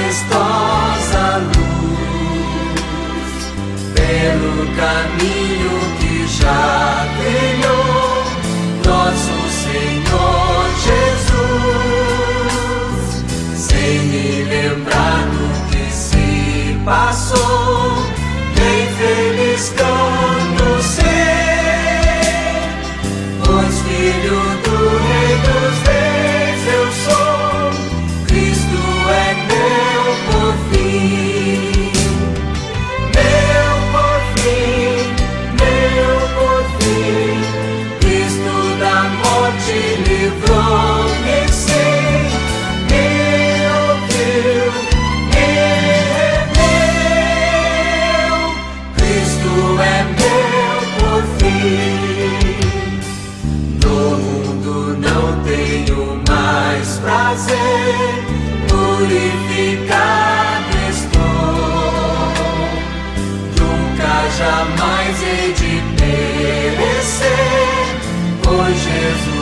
majestosa luz, pelo caminho que já trilhou nosso Senhor Jesus, sem me lembrar do que se passou, nem feliz canto ser, pois filho do Rei dos Reis eu sou. Cristo é meu porfim, meu porfim, meu porfim. Cristo da morte livrou-me sem me ouviu, me remeu. Cristo é meu porfim. No mundo não tenho mais prazer, purificado estou, nunca jamais hei de perecer, pois Jesus